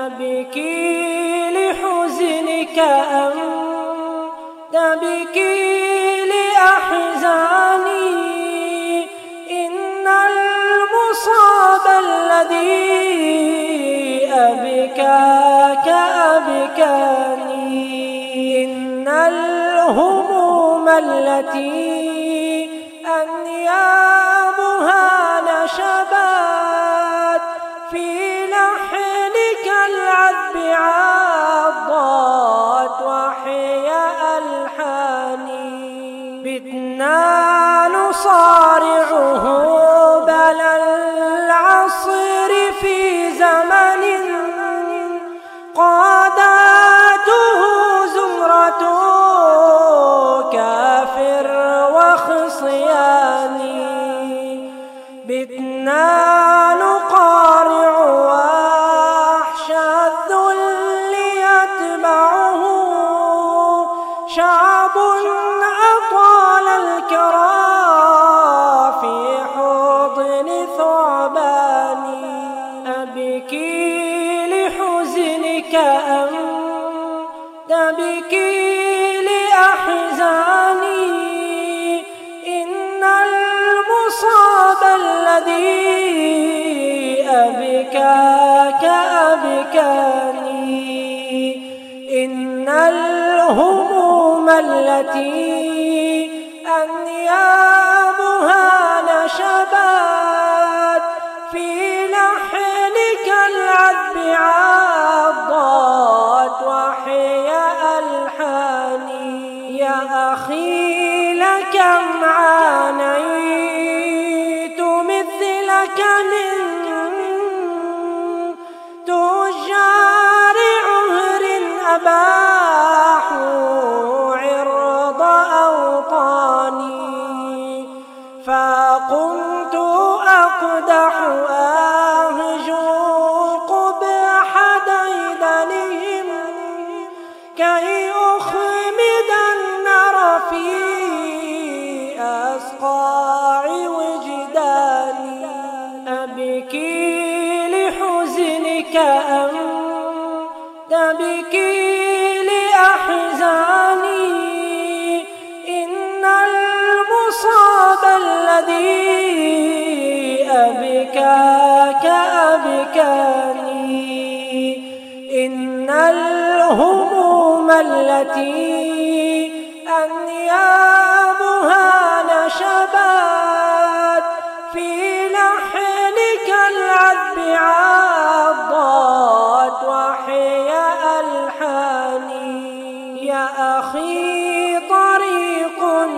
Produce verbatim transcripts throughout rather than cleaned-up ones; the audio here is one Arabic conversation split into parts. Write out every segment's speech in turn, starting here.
أبكي لحزنك أم تبكي لأحزاني؟ إن المصاب الذي أبكاك أبكاني، إن الهموم التي أنيابها نشبت في لحنك العذب عضت وحي ألحاني. بتنا نصارعه بلا العصر في زمن قادته زمرة كافر وخصياني. بتنا نقارع وحش الذل يتبعه شعب أطال الكرى في حضن ثعباني. أبكي لحزنك أم تبكي لأحزاني؟ إن المصاب الذي أبكاك أبكاني، إن الهموم التي أنيابها نشبت في لحنك العذب عضت وحي ألحاني. يا أخي لكم عانيت مثلك من تجار عهر أباحوا عرض أوطاني، فقمت أقدح أهجو قبح ديدنهم كي أخمد النار في أصقاع وجداني. أبكي لحزنك أم تبكي لأحزاني؟ إن المصاب الذي أبكاك أبكاني، إن الهموم التي أنيابها نشبت في لحنك العذب عضت وحي ألحاني. يا أخي طريق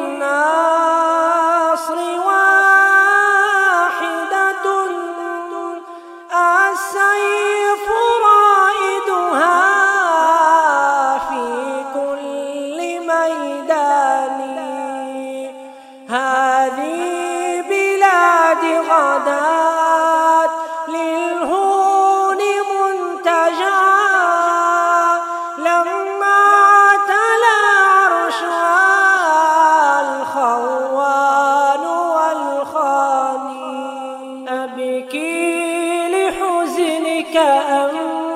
النصر واحدة السيف رائدها في كل ميدان. هذه بلاد غدات للهون منتجعا لما تلا عرشها الخوان والخاني. أبكي لحزنك أم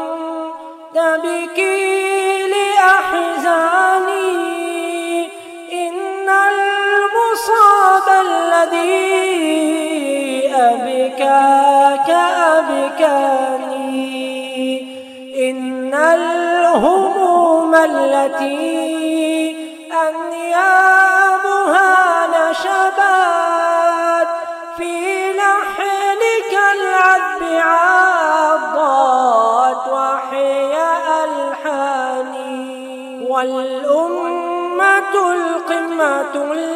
تبكي لأحزاني؟ إن المصاب الذي أبكاك أبكاني، إن الهموم التي أنيابها نشبت في لحنك العذب عضت وحي ألحاني. والأمة القمة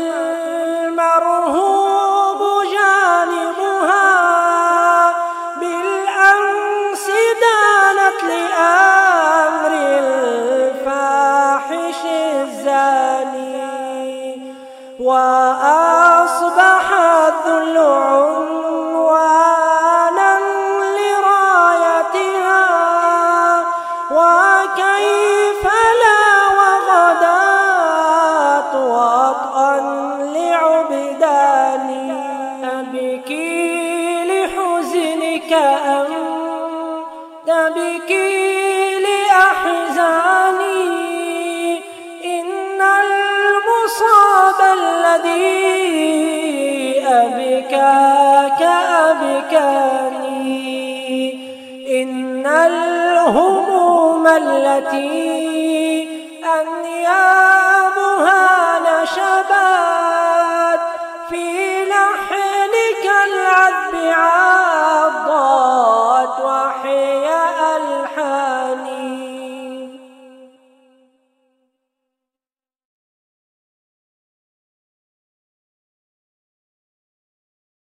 المرهوب جانبها بالأمس دانت لأمر الفاحش الزاني، وأصبح الذل عنوانا لرايتها. وكيف لا وغدات وطئا لعبدان. الذي أبكاك أبكاني. إن الهموم التي أنيابها نشبت في لحنك العذب عضت وحي ألحان.